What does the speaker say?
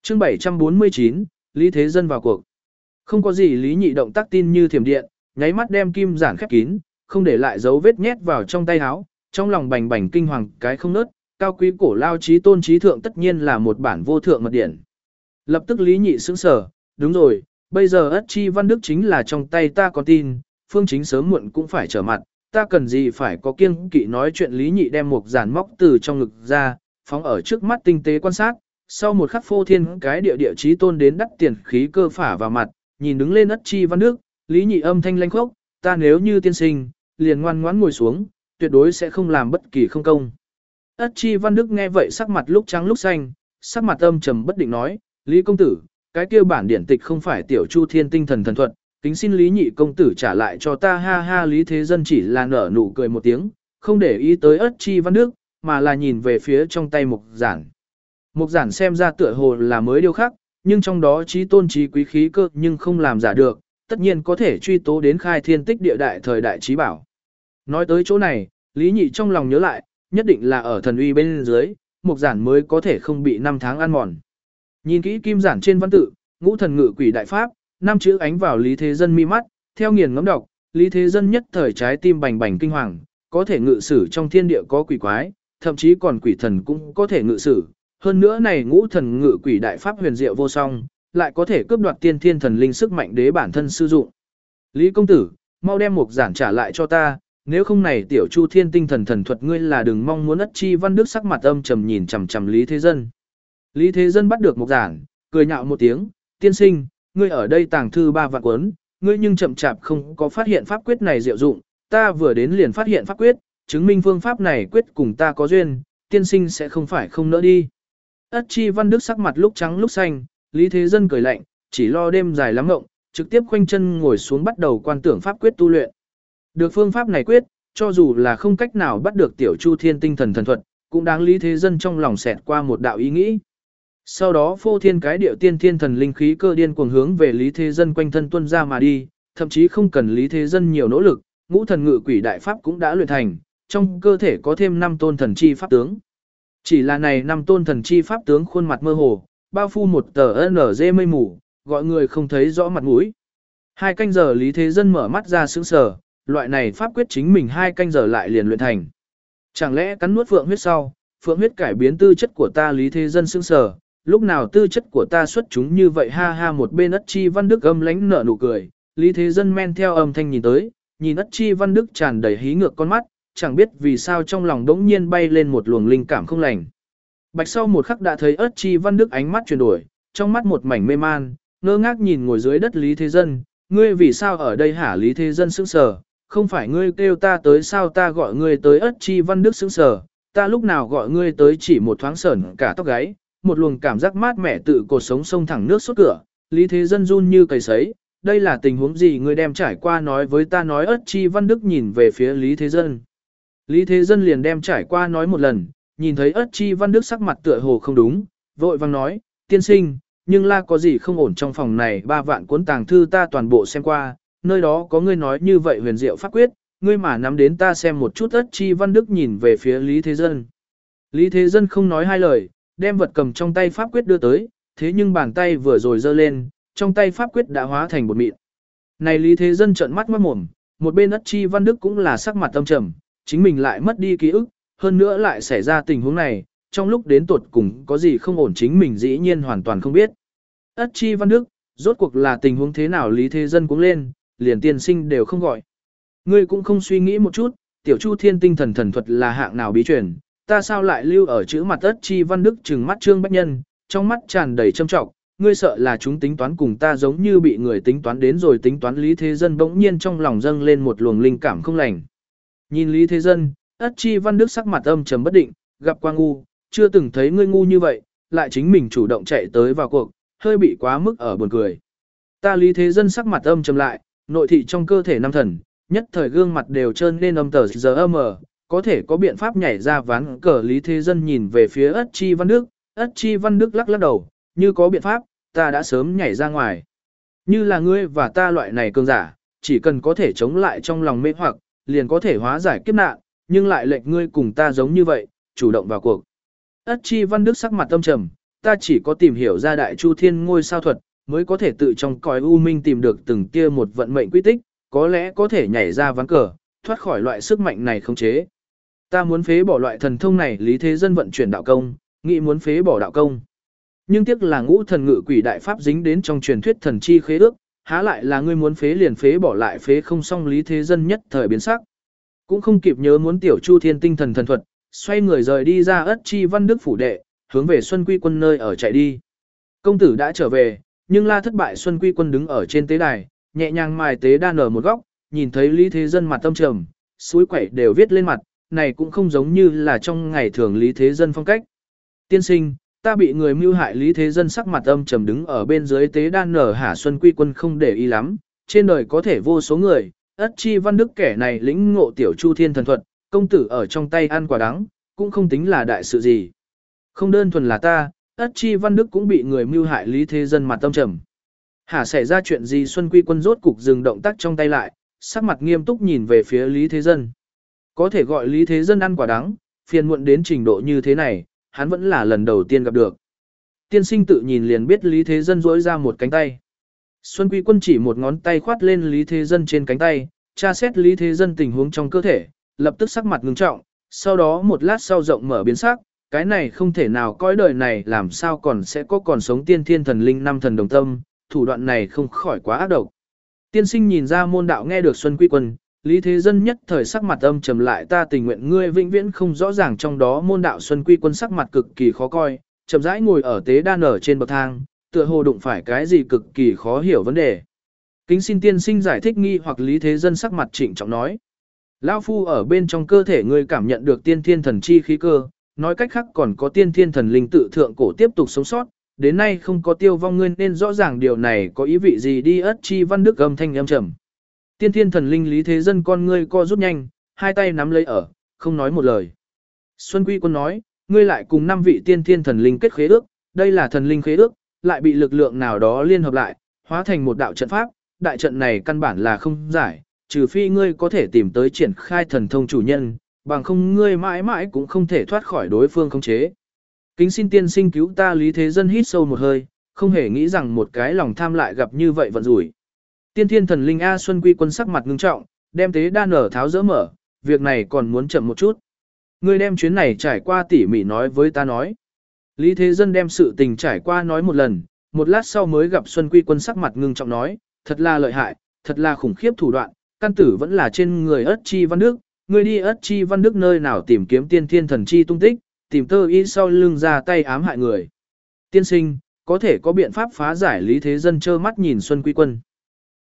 Chương 749, Lý Thế Dân vào cuộc. Không có gì Lý Nhị động tác tin như thiểm điện, nháy mắt đem kim giản khép kín, không để lại dấu vết nhét vào trong tay áo, trong lòng bành bành kinh hoàng cái không nớt, cao quý cổ lao chí tôn chí thượng tất nhiên là một bản vô thượng mật điển. Lập tức Lý Nhị sững sờ, đúng rồi, bây giờ Ất Chi Văn Đức chính là trong tay ta có tin, Phương Chính sớm muộn cũng phải trở mặt, ta cần gì phải có kiêng kỵ nói chuyện. Lý Nhị đem một giản móc từ trong ngực ra, phóng ở trước mắt tinh tế quan sát, sau một khắc phô thiên cái địa chí tôn đến đắt tiền khí cơ phả vào mặt, nhìn đứng lên Ất Chi Văn Đức, Lý Nhị âm thanh lanh khốc, ta nếu như tiên sinh, liền ngoan ngoãn ngồi xuống, tuyệt đối sẽ không làm bất kỳ không công. Ất Chi Văn Đức nghe vậy sắc mặt lúc trắng lúc xanh, sắc mặt âm trầm bất định nói, Lý công tử, cái kia bản điển tịch không phải tiểu Chu Thiên tinh thần thần thuật, kính xin Lý Nhị công tử trả lại cho ta. Ha ha. Lý Thế Dân chỉ là nở nụ cười một tiếng, không để ý tới Ất Chi Văn Đức, mà là nhìn về phía trong tay mục giản. Mục giản xem ra tựa hồ là mới điêu khắc, nhưng trong đó chí tôn chí quý khí cơ nhưng không làm giả được, tất nhiên có thể truy tố đến khai thiên tích địa đại thời đại chí bảo. Nói tới chỗ này, Lý Nhị trong lòng nhớ lại, nhất định là ở thần uy bên dưới, mục giản mới có thể không bị năm tháng ăn mòn. Nhìn kỹ kim giản trên văn tự, ngũ thần ngự quỷ đại pháp, năm chữ ánh vào Lý Thế Dân mi mắt, theo nghiền ngẫm đọc, Lý Thế Dân nhất thời trái tim bành bành kinh hoàng, có thể ngự sử trong thiên địa có quỷ quái, thậm chí còn quỷ thần cũng có thể ngự sử. Hơn nữa này ngũ thần ngự quỷ đại pháp huyền diệu vô song, lại có thể cướp đoạt tiên thiên thần linh sức mạnh đế bản thân sử dụng. Lý công tử, mau đem mục giản trả lại cho ta, nếu không này tiểu Chu Thiên tinh thần thần thuật ngươi là đừng mong muốn. Ất Chi Văn Đức sắc mặt âm trầm nhìn chằm chằm Lý Thế Dân. Lý Thế Dân bắt được mục giản, cười nhạo một tiếng, tiên sinh, ngươi ở đây tàng thư 3 vạn cuốn, ngươi nhưng chậm chạp không có phát hiện pháp quyết này diệu dụng, ta vừa đến liền phát hiện pháp quyết, chứng minh phương pháp này quyết cùng ta có duyên, tiên sinh sẽ không phải không nỡ đi. Ất Chi Văn Đức sắc mặt lúc trắng lúc xanh, Lý Thế Dân cười lạnh, chỉ lo đêm dài lắm ngộng, trực tiếp khoanh chân ngồi xuống bắt đầu quan tưởng pháp quyết tu luyện. Được phương pháp này quyết, cho dù là không cách nào bắt được tiểu Chu Thiên tinh thần thần thuật, cũng đáng Lý Thế Dân trong lòng xẹt qua một đạo ý nghĩ. Sau đó phô thiên cái điệu tiên thiên thần linh khí cơ điên cuồng hướng về Lý Thế Dân quanh thân tuôn ra mà đi, thậm chí không cần Lý Thế Dân nhiều nỗ lực, ngũ thần ngự quỷ đại pháp cũng đã luyện thành, trong cơ thể có thêm 5 tôn thần chi pháp tướng. Chỉ là này 5 tôn thần chi pháp tướng khuôn mặt mơ hồ, bao phủ một tờ NG mây mù, gọi người không thấy rõ mặt mũi. 2 canh giờ Lý Thế Dân mở mắt ra sững sờ, loại này pháp quyết chính mình 2 canh giờ lại liền luyện thành. Chẳng lẽ cắn nuốt phượng huyết sau, phượng huyết cải biến tư chất của ta? Lý Thế Dân sững sờ, lúc nào tư chất của ta xuất chúng như vậy? Ha ha. Một bên Ất Chi Văn Đức âm lãnh nở nụ cười, Lý Thế Dân men theo âm thanh nhìn tới, nhìn Ất Chi Văn Đức tràn đầy hí ngược con mắt, chẳng biết vì sao trong lòng đống nhiên bay lên một luồng linh cảm không lành. Bạch sau một khắc đã thấy Ất Chi Văn Đức ánh mắt chuyển đổi, trong mắt một mảnh mê man, ngơ ngác nhìn ngồi dưới đất Lý Thế Dân, ngươi vì sao ở đây hả? Lý Thế Dân sững sờ, không phải ngươi kêu ta tới sao? Ta gọi ngươi tới. Ất Chi Văn Đức sững sờ, ta lúc nào gọi ngươi tới? Chỉ một thoáng sởn cả tóc gáy, một luồng cảm giác mát mẻ tự cột sống sông thẳng nước sốt cửa. Lý Thế Dân run như cầy sấy, đây là tình huống gì? Ngươi đem trải qua nói với ta. Nói. Ất Chi Văn Đức nhìn về phía Lý Thế Dân. Lý Thế Dân liền đem trải qua nói một lần, nhìn thấy Ất Chi Văn Đức sắc mặt tựa hồ không đúng, vội vang nói, tiên sinh, nhưng là có gì không ổn? Trong phòng này 3 vạn cuốn tàng thư ta toàn bộ xem qua, nơi đó có ngươi nói như vậy huyền diệu pháp quyết, ngươi mà nắm đến ta xem một chút. Ất Chi Văn Đức nhìn về phía Lý Thế Dân. Lý Thế Dân không nói hai lời, đem vật cầm trong tay pháp quyết đưa tới, thế nhưng bàn tay vừa rồi giơ lên, trong tay pháp quyết đã hóa thành bột mịn. Này Lý Thế Dân trợn mắt ngoát mồm, một bên Ất Chi Văn Đức cũng là sắc mặt âm trầm, chính mình lại mất đi ký ức, hơn nữa lại xảy ra tình huống này, trong lúc đến tuột cùng có gì không ổn chính mình dĩ nhiên hoàn toàn không biết. Ất Chi Văn Đức, rốt cuộc là tình huống thế nào? Lý Thế Dân cũng lên, liền tiên sinh đều không gọi. Ngươi cũng không suy nghĩ một chút, tiểu Chu Thiên tinh thần thần thuật là hạng nào bí truyền, ta sao lại lưu ở chữ mặt? Ất Chi Văn Đức trừng mắt Trương Bách Nhân, trong mắt tràn đầy châm trọng, ngươi sợ là chúng tính toán cùng ta giống như bị người tính toán đến rồi tính toán. Lý Thế Dân bỗng nhiên trong lòng dâng lên một luồng linh cảm không lành. Nhìn Lý Thế Dân, Ất Chi Văn Đức sắc mặt âm trầm bất định, gặp qua ngu, chưa từng thấy ngươi ngu như vậy, lại chính mình chủ động chạy tới vào cuộc, hơi bị quá mức ở buồn cười. Ta. Lý Thế Dân sắc mặt âm trầm lại, nội thị trong cơ thể năm thần, nhất thời gương mặt đều trơn nên âm tờ giờ mờ, có thể có biện pháp nhảy ra ván cờ. Lý Thế Dân nhìn về phía Ất Chi Văn Đức, Ất Chi Văn Đức lắc lắc đầu, như có biện pháp, ta đã sớm nhảy ra ngoài. Như là ngươi và ta loại này cường giả, chỉ cần có thể chống lại trong lòng mê hoặc, liền có thể hóa giải kiếp nạn, nhưng lại lệnh ngươi cùng ta giống như vậy, chủ động vào cuộc. Ất Chi Văn Đức sắc mặt âm trầm, ta chỉ có tìm hiểu ra Đại Chu Thiên ngôi sao thuật, mới có thể tự trong cõi u minh tìm được từng tia một vận mệnh quy tích, có lẽ có thể nhảy ra ván cờ, thoát khỏi loại sức mạnh này khống chế. Ta muốn phế bỏ loại thần thông này, Lý Thế Dân vận chuyển đạo công, nghĩ muốn phế bỏ đạo công. Nhưng tiếc là ngũ thần ngự quỷ đại pháp dính đến trong truyền thuyết thần chi khế ước, há lại là ngươi muốn phế liền phế bỏ lại phế không xong. Lý Thế Dân nhất thời biến sắc. Cũng không kịp nhớ muốn tiểu Chu Thiên tinh thần thần thuật, xoay người rời đi ra Ất Chi Văn Đức phủ đệ, hướng về Xuân Quy Quân nơi ở chạy đi. Công tử đã trở về, nhưng La thất bại. Xuân Quy Quân đứng ở trên tế đài, nhẹ nhàng mài tế đan ở một góc, nhìn thấy Lý Thế Dân mặt tâm trầm, suối quẩy đều viết lên mặt, này cũng không giống như là trong ngày thường Lý Thế Dân phong cách. Tiên sinh, ta bị người mưu hại. Lý Thế Dân sắc mặt âm trầm đứng ở bên dưới tế đan nở hả. Xuân Quy Quân không để ý lắm, trên đời có thể vô số người, Ất Chi Văn Đức kẻ này lĩnh ngộ tiểu Chu Thiên thần thuật, công tử ở trong tay ăn quả đắng, cũng không tính là đại sự gì. Không đơn thuần là ta, Ất Chi Văn Đức cũng bị người mưu hại. Lý Thế Dân mặt tâm trầm. Hả, xảy ra chuyện gì? Xuân Quy Quân rốt cục dừng động tác trong tay lại, sắc mặt nghiêm túc nhìn về phía Lý Thế Dân. Có thể gọi Lý Thế Dân ăn quả đắng, phiền muộn đến trình độ như thế này, hắn vẫn là lần đầu tiên gặp được. Tiên sinh tự nhìn liền biết. Lý Thế Dân duỗi ra một cánh tay. Xuân Quy Quân chỉ một ngón tay khoát lên Lý Thế Dân trên cánh tay, tra xét Lý Thế Dân tình huống trong cơ thể, lập tức sắc mặt ngưng trọng, sau đó một lát sau rộng mở biến sắc, cái này không thể nào, cõi đời này làm sao còn sẽ có còn sống tiên thiên thần linh năm thần đồng tâm, thủ đoạn này không khỏi quá ác độc. Tiên sinh nhìn ra môn đạo. Nghe được Xuân Quy Quân, Lý Thế Dân nhất thời sắc mặt âm trầm lại. Ta tình nguyện ngươi vĩnh viễn không rõ ràng trong đó môn đạo. Xuân Quy Quân sắc mặt cực kỳ khó coi, chậm rãi ngồi ở tế đan ở trên bậc thang, tựa hồ đụng phải cái gì cực kỳ khó hiểu vấn đề. Kính xin tiên sinh giải thích nghi hoặc. Lý Thế Dân sắc mặt trịnh trọng nói. Lão phu ở bên trong cơ thể ngươi cảm nhận được tiên thiên thần chi khí cơ, nói cách khác còn có tiên thiên thần linh tự thượng cổ tiếp tục sống sót, đến nay không có tiêu vong, ngươi nên rõ ràng điều này có ý vị gì đi. Ất Chi Văn Đức âm thanh âm trầm. Tiên thiên thần linh. Lý Thế Dân con ngươi co rút nhanh, hai tay nắm lấy ở, không nói một lời. Xuân Quy Quân nói, ngươi lại cùng 5 vị tiên thiên thần linh kết khế ước, đây là thần linh khế ước, lại bị lực lượng nào đó liên hợp lại, hóa thành một đạo trận pháp, đại trận này căn bản là không giải, trừ phi ngươi có thể tìm tới triển khai thần thông chủ nhân, bằng không ngươi mãi mãi cũng không thể thoát khỏi đối phương khống chế. Kính xin tiên sinh cứu ta. Lý Thế Dân hít sâu một hơi, không hề nghĩ rằng một cái lòng tham lại gặp như vậy vận rủi. Tiên thiên thần linh A. Xuân Quy Quân sắc mặt ngưng trọng, đem tế đan ở tháo dỡ mở, việc này còn muốn chậm một chút. Ngươi đem chuyến này trải qua tỉ mỉ nói với ta nói. Lý Thế Dân đem sự tình trải qua nói một lần, một lát sau mới gặp Xuân Quy Quân sắc mặt ngưng trọng nói, thật là lợi hại, thật là khủng khiếp thủ đoạn, căn tử vẫn là trên người Ất Chi Văn Đức. Ngươi đi Ất Chi Văn Đức nơi nào tìm kiếm tiên thiên thần chi tung tích, tìm tơ y sau lưng ra tay ám hại người. Tiên sinh, có thể có biện pháp phá giải. Lý Thế Dân trơ mắt nhìn Xuân Quy Quân.